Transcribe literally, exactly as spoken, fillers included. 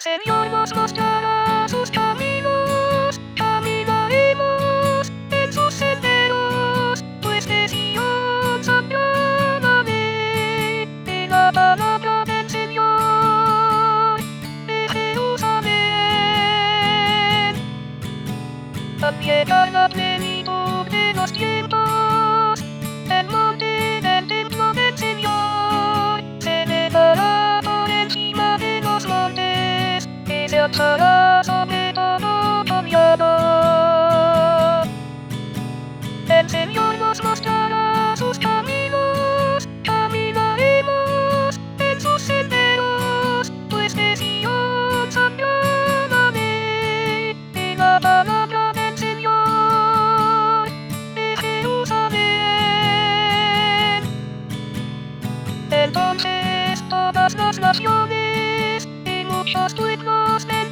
Señor nos mostrará sus caminos, caminaremos en sus senderos, pues de Sion saldrá la ley y la palabra del Señor de Jerusalén. Al llegar la plenitud de los tiempos, el monte del templo del Señor se elevará por encima de los montes y se alzará sobre todo collado. El Señor nos mostrará sus caminos, caminaremos en sus senderos, pues de Sion saldrá la ley y la palabra del Señor de Jerusalén. Entonces todas las naciones y muchos pueblos del